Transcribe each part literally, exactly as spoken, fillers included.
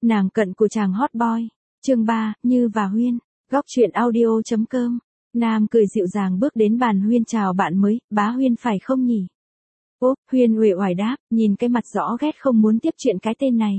Nàng cận của chàng hot boy. Chương ba, Như và Huyên. Góc truyện audio.com. Nam cười dịu dàng bước đến bàn Huyên chào bạn mới, bá Huyên phải không nhỉ? Úp, Huyên uể oải đáp, nhìn cái mặt rõ ghét không muốn tiếp chuyện cái tên này.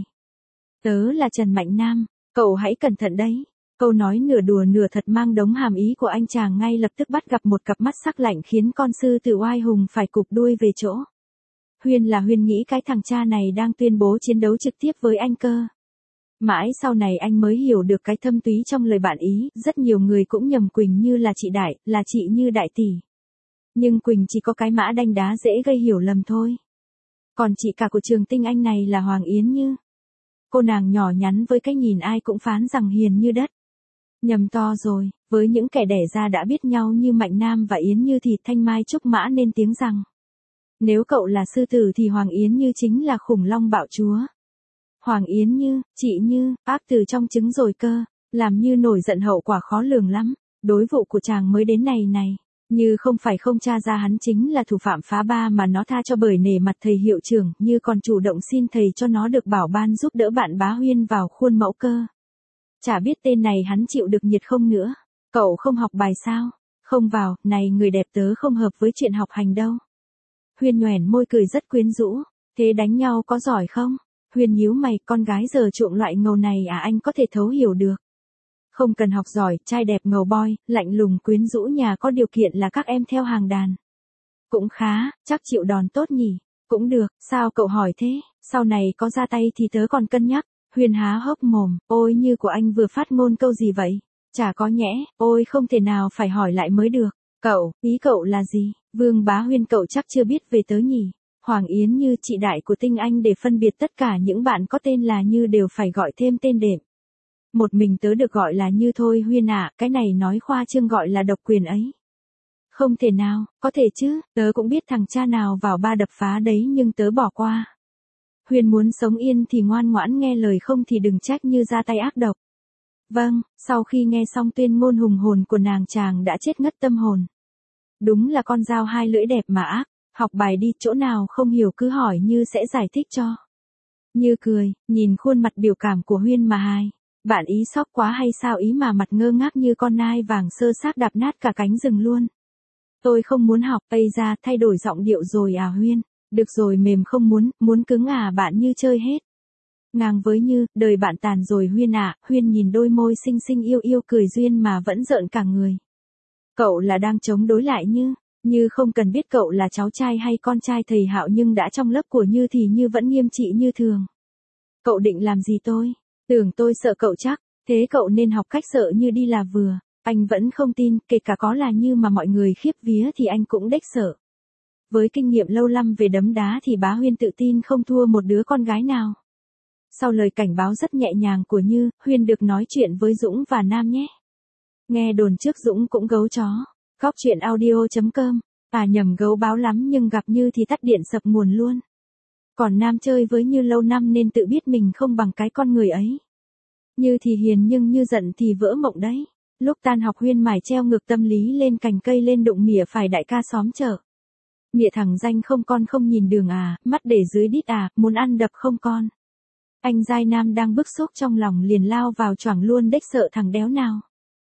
Tớ là Trần Mạnh Nam, cậu hãy cẩn thận đấy. Câu nói nửa đùa nửa thật mang đống hàm ý của anh chàng ngay lập tức bắt gặp một cặp mắt sắc lạnh khiến con sư tử oai hùng phải cụp đuôi về chỗ. Huyên là Huyên nghĩ cái thằng cha này đang tuyên bố chiến đấu trực tiếp với anh cơ. Mãi sau này anh mới hiểu được cái thâm túy trong lời bạn ý, rất nhiều người cũng nhầm Quỳnh Như là chị Đại, là chị Như đại tỷ. Nhưng Quỳnh chỉ có cái mã đanh đá dễ gây hiểu lầm thôi. Còn chị cả của Trường Tinh Anh này là Hoàng Yến Như. Cô nàng nhỏ nhắn với cái nhìn ai cũng phán rằng hiền như đất. Nhầm to rồi, với những kẻ đẻ ra đã biết nhau như Mạnh Nam và Yến Như thì Thanh Mai Trúc Mã nên tiếng rằng. Nếu cậu là sư tử thì Hoàng Yến Như chính là khủng long bạo chúa. Hoàng Yến Như, chị Như, ác từ trong trứng rồi cơ, làm Như nổi giận hậu quả khó lường lắm. Đối vụ của chàng mới đến này này, Như không phải không tra ra hắn chính là thủ phạm phá ba mà nó tha cho bởi nể mặt thầy hiệu trưởng, Như còn chủ động xin thầy cho nó được bảo ban giúp đỡ bạn bá Huyên vào khuôn mẫu cơ. Chả biết tên này hắn chịu được nhiệt không nữa. Cậu không học bài sao? Không vào, này người đẹp tớ không hợp với chuyện học hành đâu. Huyên nhoẻn môi cười rất quyến rũ. Thế đánh nhau có giỏi không? Huyên nhíu mày, con gái giờ chuộng loại ngầu này à, anh có thể thấu hiểu được. Không cần học giỏi, trai đẹp ngầu boy, lạnh lùng quyến rũ, nhà có điều kiện là các em theo hàng đàn. Cũng khá, chắc chịu đòn tốt nhỉ. Cũng được, sao cậu hỏi thế? Sau này có ra tay thì tớ còn cân nhắc. Huyên há hốc mồm, ôi Như của anh vừa phát ngôn câu gì vậy? Chả có nhẽ, ôi không thể nào, phải hỏi lại mới được. Cậu, ý cậu là gì? Vương bá Huyên, cậu chắc chưa biết về tớ nhỉ? Hoàng Yến Như, chị Đại của Tinh Anh, để phân biệt tất cả những bạn có tên là Như đều phải gọi thêm tên đệm. Một mình tớ được gọi là Như thôi Huyên ạ, à, cái này nói khoa trương gọi là độc quyền ấy. Không thể nào, có thể chứ, tớ cũng biết thằng cha nào vào ba đập phá đấy nhưng tớ bỏ qua. Huyên muốn sống yên thì ngoan ngoãn nghe lời, không thì đừng trách Như ra tay ác độc. Vâng, sau khi nghe xong tuyên ngôn hùng hồn của nàng, chàng đã chết ngất tâm hồn. Đúng là con dao hai lưỡi đẹp mà ác. Học bài đi, chỗ nào không hiểu cứ hỏi Như sẽ giải thích cho. Như cười, nhìn khuôn mặt biểu cảm của Huyên mà hài. Bạn ý sốc quá hay sao ý mà mặt ngơ ngác như con nai vàng sơ xác đạp nát cả cánh rừng luôn. Tôi không muốn học, Tây ra, thay đổi giọng điệu rồi à Huyên. Được rồi, mềm không muốn, muốn cứng à bạn Như chơi hết. Ngang với Như, đời bạn tàn rồi Huyên ạ. À. Huyên nhìn đôi môi xinh xinh yêu yêu cười duyên mà vẫn rợn cả người. Cậu là đang chống đối lại Như. Như không cần biết cậu là cháu trai hay con trai thầy Hạo, nhưng đã trong lớp của Như thì Như vẫn nghiêm trị như thường. Cậu định làm gì tôi? Tưởng tôi sợ cậu chắc, thế cậu nên học cách sợ Như đi là vừa. Anh vẫn không tin, kể cả có là Như mà mọi người khiếp vía thì anh cũng đếch sợ. Với kinh nghiệm lâu năm về đấm đá thì bá Huyên tự tin không thua một đứa con gái nào. Sau lời cảnh báo rất nhẹ nhàng của Như, Huyên được nói chuyện với Dũng và Nam nhé. Nghe đồn trước Dũng cũng gấu chó. Góc truyện audio.com. À nhầm, gấu báo lắm nhưng gặp Như thì tắt điện sập nguồn luôn. Còn Nam chơi với Như lâu năm nên tự biết mình không bằng cái con người ấy. Như thì hiền nhưng Như giận thì vỡ mộng đấy. Lúc tan học Huyên mải treo ngược tâm lý lên cành cây lên đụng mỉa phải đại ca xóm chợ. Mỉa thằng danh không con không nhìn đường à, mắt để dưới đít à, muốn ăn đập không con. Anh giai Nam đang bức xúc trong lòng liền lao vào choảng luôn, đếch sợ thằng đéo nào.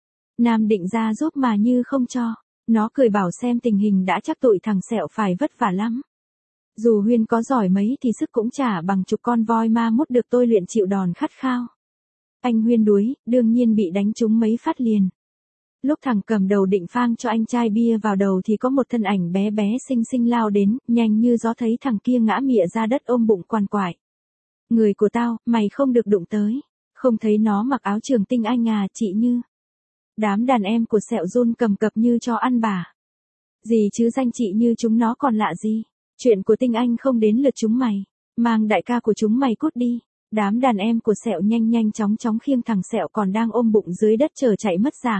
Nam định ra giúp mà Như không cho. Nó cười bảo xem tình hình đã chắc tụi thằng Sẹo phải vất vả lắm. Dù Huyên có giỏi mấy thì sức cũng chả bằng chục con voi ma mút được tôi luyện chịu đòn khát khao. Anh Huyên đuối, đương nhiên bị đánh trúng mấy phát liền. Lúc thằng cầm đầu định phang cho anh chai bia vào đầu thì có một thân ảnh bé bé xinh xinh lao đến, nhanh như gió, thấy thằng kia ngã mịa ra đất ôm bụng quằn quại. Người của tao, mày không được đụng tới. Không thấy nó mặc áo Trường Tinh Anh à chị Như. Đám đàn em của Sẹo run cầm cập như cho ăn bà. Gì chứ danh chị Như chúng nó còn lạ gì. Chuyện của Tinh Anh không đến lượt chúng mày. Mang đại ca của chúng mày cút đi. Đám đàn em của Sẹo nhanh nhanh chóng chóng khiêng thằng Sẹo còn đang ôm bụng dưới đất chờ chạy mất dạng.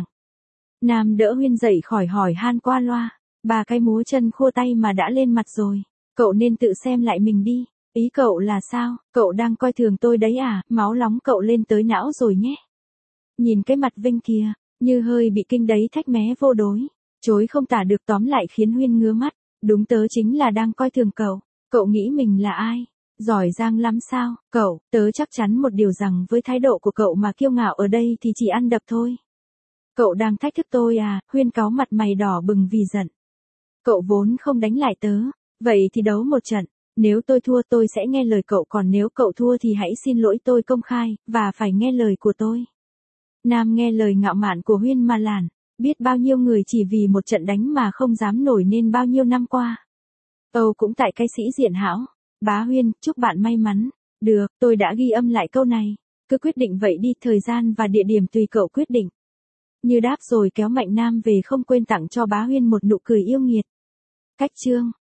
Nam đỡ Huyên dậy khỏi hỏi han qua loa. Bà cái múa chân khua tay mà đã lên mặt rồi. Cậu nên tự xem lại mình đi. Ý cậu là sao? Cậu đang coi thường tôi đấy à? Máu nóng cậu lên tới não rồi nhé. Nhìn cái mặt Vinh kìa. Như hơi bị kinh đấy, thách mé vô đối. Chối không tả được, tóm lại khiến Huyên ngứa mắt. Đúng, tớ chính là đang coi thường cậu. Cậu nghĩ mình là ai? Giỏi giang lắm sao, cậu, tớ chắc chắn một điều rằng với thái độ của cậu mà kiêu ngạo ở đây thì chỉ ăn đập thôi. Cậu đang thách thức tôi à, Huyên cáu mặt mày đỏ bừng vì giận. Cậu vốn không đánh lại tớ, vậy thì đấu một trận, nếu tôi thua tôi sẽ nghe lời cậu, còn nếu cậu thua thì hãy xin lỗi tôi công khai, và phải nghe lời của tôi. Nam nghe lời ngạo mạn của Huyên mà lản, biết bao nhiêu người chỉ vì một trận đánh mà không dám nổi nên bao nhiêu năm qua. Âu cũng tại cái sĩ diện hão. Bá Huyên, chúc bạn may mắn. Được, tôi đã ghi âm lại câu này. Cứ quyết định vậy đi, thời gian và địa điểm tùy cậu quyết định. Như đáp rồi kéo Mạnh Nam về, không quên tặng cho Bá Huyên một nụ cười yêu nghiệt. Cách chương